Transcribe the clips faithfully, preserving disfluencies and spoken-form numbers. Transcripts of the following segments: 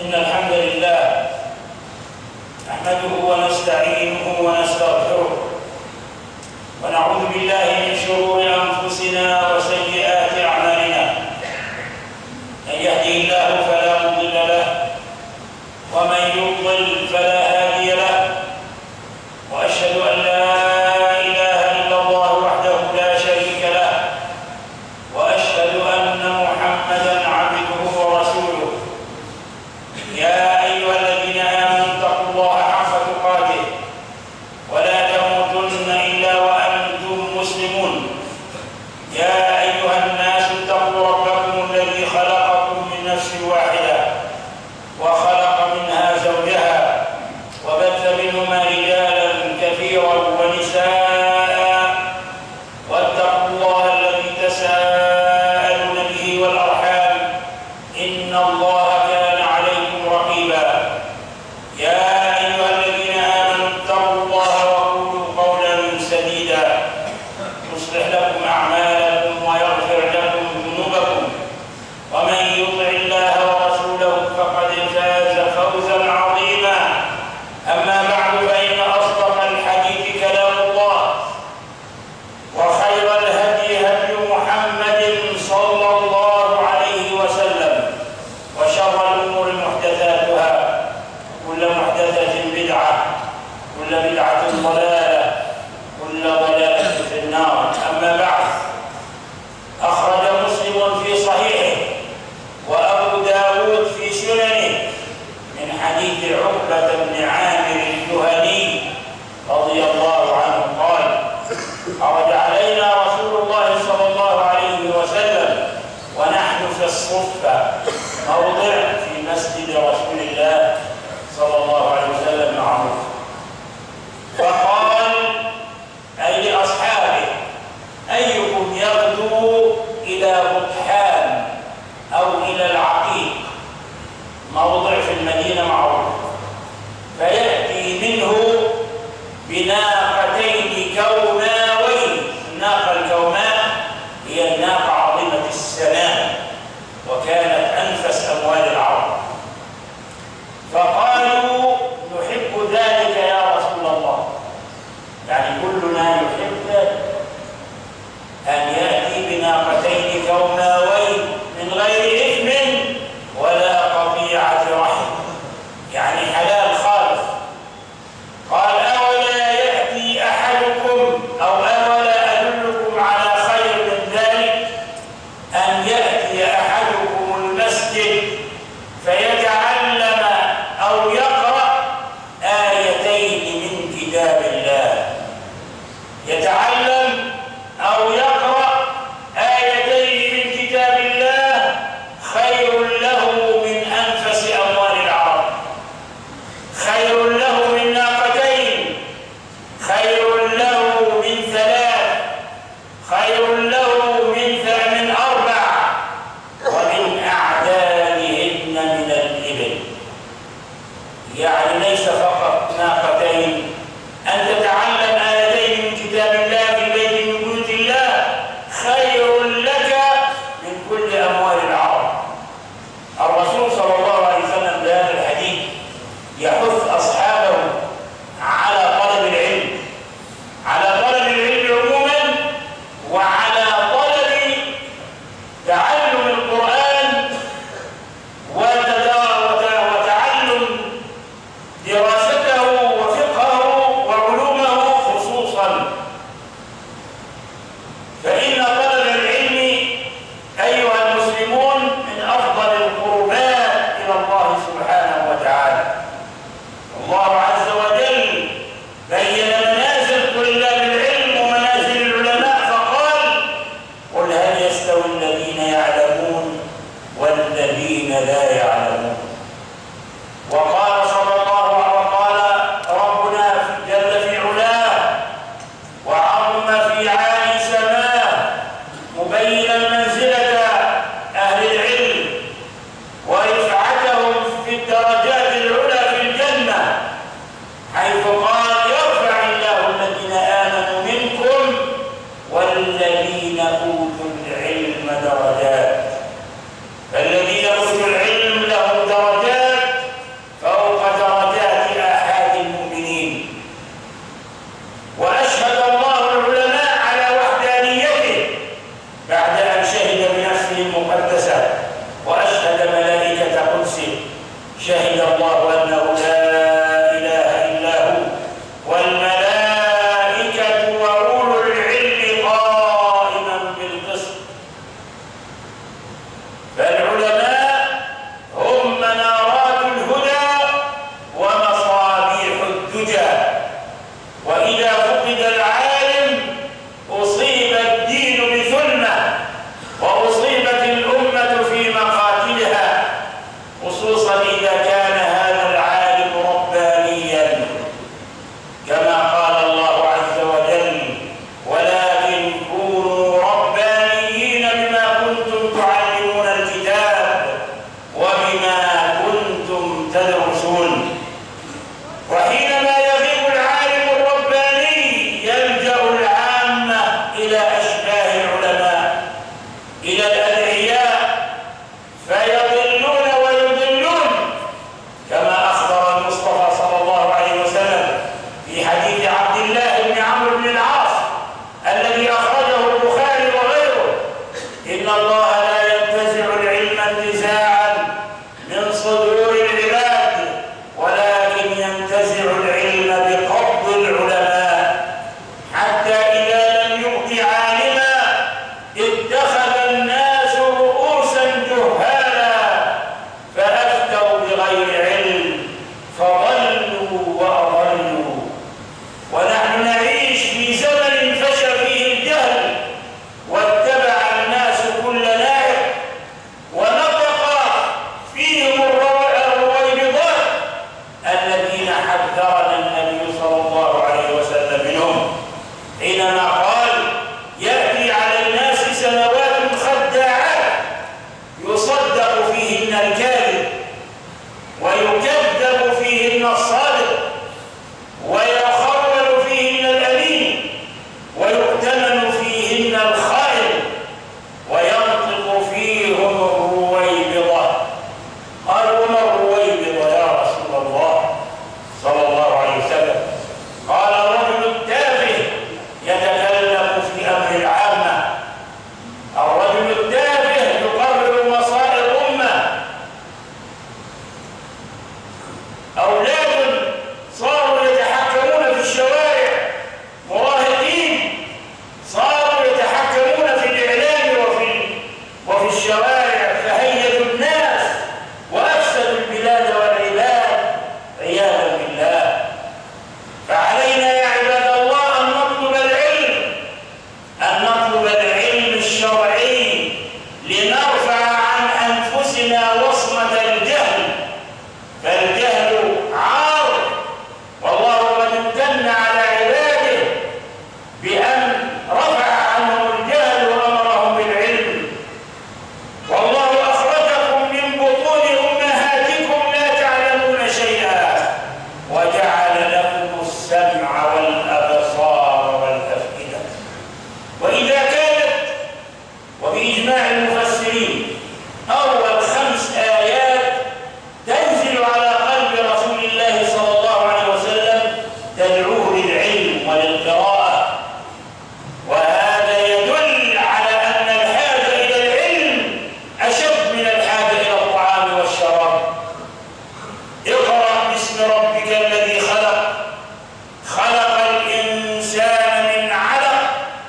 إن الحمد لله نحمده ونستعينه ونستغفره ونعوذ بالله من شرور أنفسنا وسيئات أعمالنا. من يهده الله فلا مضل له ومن يضلل فلا هادي له، وأشهد أن لا إله إلا الله وحده لا شريك له، وأشهد أن محمدًا عبده ورسوله. يا أيها الذين آمنوا اتقوا الله حق تقاته ولا تموتن إلا وأنتم مسلمون. يا أيها الناس اتقوا ربكم الذي خلقكم من نفس واحدة وخلق منها زوجها وبث منهما رجالا كثيرا ونساء، واتقوا الله الذي تساءلون به والأرحام إن الله كان عليكم رقيبا. يا أيها الذين آمنوا اتقوا الله وقولوا قولا سديدا يصلح لكم أعمالكم ويغفر لكم ذنوبكم، ومن يطع الله ورسوله فقد فاز فوزا عظيما. أما بعد، فإن أصدق الحديث كلام الله، وخير الهدي هدي محمد صلى الله عليه وسلم، وشر الأمور محدثاتها، كل محدثة بدعة، كل بدعة ضلالة، كل ضلالة في النار. أما بعد، أخرج مسلم في صحيحه وأبو داود في سننه من حديث عقبة بن عامر الجهني رضي الله عنه قال: خرج علينا رسول الله صلى الله عليه وسلم ونحن في الصفة، موضع في مسجد رسول الله صلى الله عليه وسلم معروف، فقال: أي لأصحابه: أيكم يغدو إلى بطحان أو إلى العقيق، موضع في المدينة معروف، فيأتي منه بناقتين كوماوين. الناقة الكوماء هي الناقة عظيمة السنام، وكانت أنفس أموال العرب. فقالوا: نحب ذلك يا رسول الله، يعني كلنا يحب أن يأتي بناقتين كوماوين من غير إثم ولا قطيعة رحم، يعني حلال خالص. قال: أولا يأتي أحدكم أو أولا أدلكم على خير من ذلك، أن يأتي أحدكم المسجد فيتعلم أو يقرأ آيتين من كتاب الله، يتعلم أو يقرأ آيتين من كتاب الله خير له من أنفس أموال العرب، خير له من ناقتين، خير له من ثلاث، خير له من من أربع، ومن أعدادهن من الإبل. يعني ليس فقط ناقتين، أن تتعلم آيتين من كتاب الله في بيت من بيوت الله خير لك من كل أموال العرب. الرسول صلى الله عليه وسلم بهذا الحديث يحث أصحابه على طلب العلم، على طلب العلم عموما، وعلى طلب تعلم القرآن وتعلم دراسته وفقهه وعلومه خصوصا. فإن طلب العلم أيها المسلمون من أفضل القربات إلى الله سبحانه وتعالى. الله عز وجل بين منازل طلاب العلم ومنازل العلماء فقال: قل هل يستوي الذين يعلمون والذين لا يعلمون. وقال صلى الله وقال ربنا جل في علاه وعظم في عالي سماه، مبينا منزلة أهل العلم ورفعتهم في الدرجات العلى في الجنة، حيث قال: يرفع الله الذين آمنوا منكم والذين أوتوا العلم درجات. فالذين أوتوا العلم لهم شهد الله أنه لا إله إلا هو والملائكة وأولو العلم قائما بالقسط. فالعلماء هم منارات الهدى ومصابيح الدجى، وإذا فقد العالم أصيب الدين بثلمة وأصيبت الأمة في مقاتلها، خصوصا إذا كان هذا العالم ربانيا كما قال الله عز وجل: ولكن كونوا ربانيين بما كنتم تعلمون الكتاب وبما كنتم تدرسون. وحينما يغيب العالم الرباني يلجأ العامة إلى أشباه العلماء، إلى الأدعياء، فيضلون ويضلون، كما أخبر المصطفى صلى الله عليه وسلم في حديث عبد الله بن عمرو بن العاص الذي أخرجه البخاري وغيره: إن الله لا ينتزع العلم انتزاعا من صدور العباد، ولكن ينتزع العلم بقبض العلماء، حتى إذا لم يبق عالما اتخذ الناس رؤوسا جهالا فأفتوا بغير علم فضلوا وأضلوا. ونحن نعيش في زمن فشى فيه الجهل واتبع الناس كل نائب، ونطق فيهم الرويبضات الذين حذرنا النبي صلى الله عليه وسلم منهم حينما قال: يأتي على الناس سنوات خداعات يصدق فيهن الكاذب ويكذب فيهن الصادق ويخول فيهن الأمين ويؤتمن فيهن الخائن وينطق فيهم الرويبضة. قال: وما الرويبضة يا رسول الله صلى الله عليه وسلم؟ قال: الرجل التافه يتكلم في أمر العامة، الرجل التافه يقرر مصائر الأمة. أولاد صاروا يتحكمون في الشوارع، مراهقين صاروا يتحكمون في الإعلام وفي وفي الشوارع، فهيجوا الناس وأفسدوا البلاد والعباد عياذا بالله. فعلينا يا عباد الله أن نطلب العلم، أن نطلب العلم الشرعي لنرفع عن أنفسنا وصمة الجهل، فالجهل عار، والله قد امتن على عباده بأن رفع عنهم الجهل وأمرهم بالعلم. والله أخرجكم من بطون أمهاتكم لا تعلمون شيئا وجعل لكم السمع والأبصار والأفئدة. وإذا كانت، وبإجماع المفسرين، أول خمس آيات تنزل على قلب رسول الله صلى الله عليه وسلم تدعوه للعلم وللقراءة، وهذا يدل على أن الحاجة إلى العلم أشد من الحاجة إلى الطعام والشراب. اقرأ باسم ربك الذي خلق، خلق الإنسان من علق.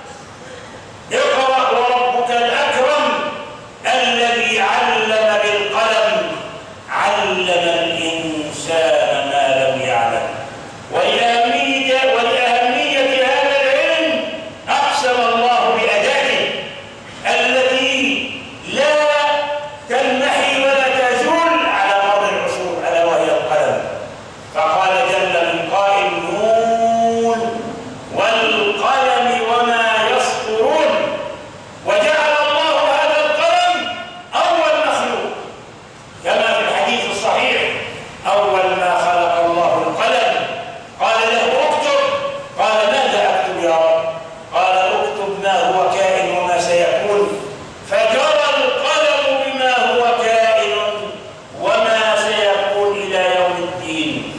اقرأ وربك الأكرم الذي علم بالقلم، علم الإنسان ما لم يعلم. ولأهمية ولأهمية هذا العلم أقسم الله بأداته التي لا تنمحي ولا تزول على مر العصور، ألا وهي القلم. فقال جل من قائل: نون والقلم وما يسطرون. وجعل الله هذا القلم أول مخلوق، كما في الحديث الصحيح: أول ما خلق الله القلم قال له: اكتب. قال: ماذا أكتب يا رب؟ قال: اكتب ما هو كائن وما سيكون. فجرى القلم بما هو كائن وما سيكون إلى يوم الدين.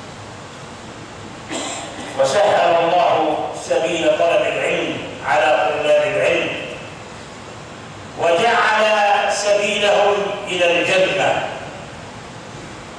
وسهل الله سبيل طلب العلم على طلاب العلم، وجعل سبيلهم إلى الجنة.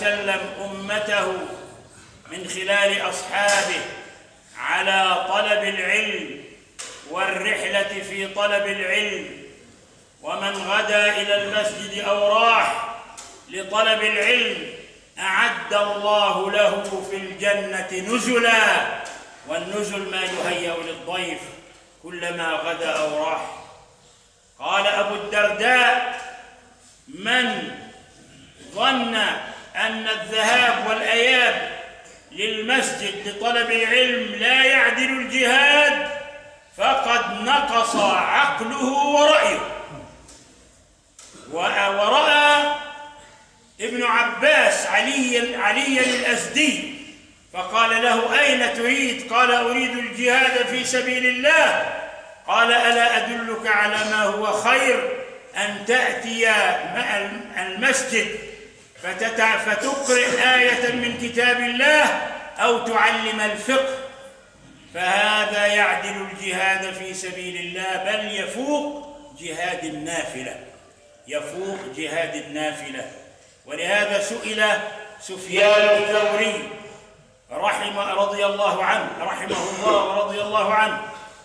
وسلم أمته من خلال أصحابه على طلب العلم والرحلة في طلب العلم، ومن غدا إلى المسجد أو راح لطلب العلم أعد الله له في الجنة نزلا، والنزل ما يهيأ للضيف كلما غدا أو راح. قال أبو الدرداء: من ظن أن الذهاب والإياب للمسجد لطلب العلم لا يعدل الجهاد فقد نقص عقله ورأيه. ورأى ابن عباس علي عليا الأزدي فقال له: أين تريد؟ قال: أريد الجهاد في سبيل الله. قال: ألا أدلك على ما هو خير؟ أن تأتي المسجد فتقرئ آية من كتاب الله أو تعلم الفقه، فهذا يعدل الجهاد في سبيل الله، بل يفوق جهاد النافلة، يفوق جهاد النافلة. ولهذا سئل سفيان الثوري رحمه رضي الله عنه رحمه الله ورضي الله عنه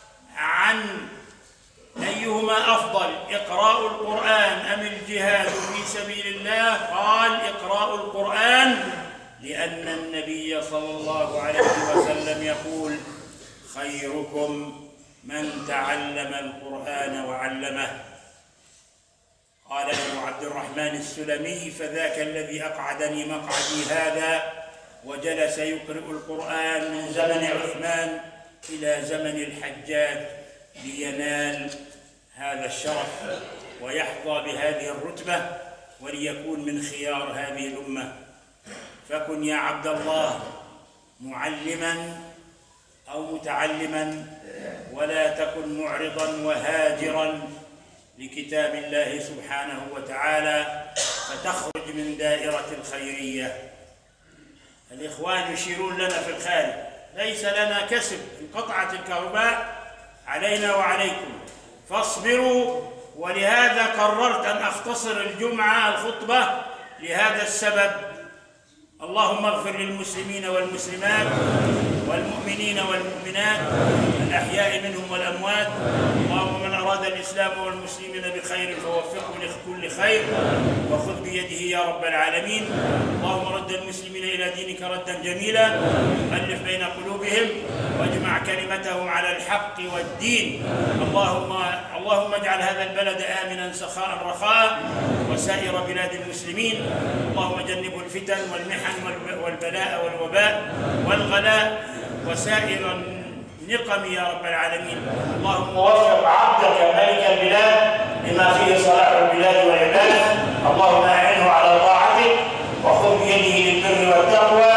عن أيهما أفضل، إقراء القرآن أم الجهاد في سبيل الله؟ قال: إقراء القرآن، لأن النبي صلى الله عليه وسلم يقول: خيركم من تعلم القرآن وعلمه. قال له عبد الرحمن السلمي: فذاك الذي أقعدني مقعدي هذا وجلس يقرأ القرآن من زمن عثمان إلى زمن الحجاج لينال هذا الشرف ويحظى بهذه الرتبة وليكون من خيار هذه الأمة. فكن يا عبد الله معلما أو متعلما، ولا تكن معرضا وهاجرا لكتاب الله سبحانه وتعالى فتخرج من دائرة الخيرية. الإخوان يشيرون لنا في الخارج: ليس لنا كسب، انقطعت الكهرباء علينا وعليكم، فاصبروا. ولهذا قررت أن أختصر الجمعة الخطبة لهذا السبب. اللهم اغفر للمسلمين والمسلمات والمؤمنين والمؤمنات الأحياء منهم والأموات. اللهم من أراد الإسلام والمسلمين بخير فوفقه لكل خير وخذ بيده يا رب العالمين. اللهم رد المسلمين إلى دينك ردا جميلا، ألف بين قلوبهم واجمع كلمتهم على الحق والدين. اللهم اللهم اجعل هذا البلد آمنا سخاء رخاء وسائر بلاد المسلمين. اللهم جنبه الفتن والمحن والبلاء والوباء والغلاء وسائر النقم يا رب العالمين. اللهم وفق عبدك ملك البلاد لما فيه صلاح البلاد والعباد. اللهم أعنه على طاعتك وخذ بيده للبر والتقوى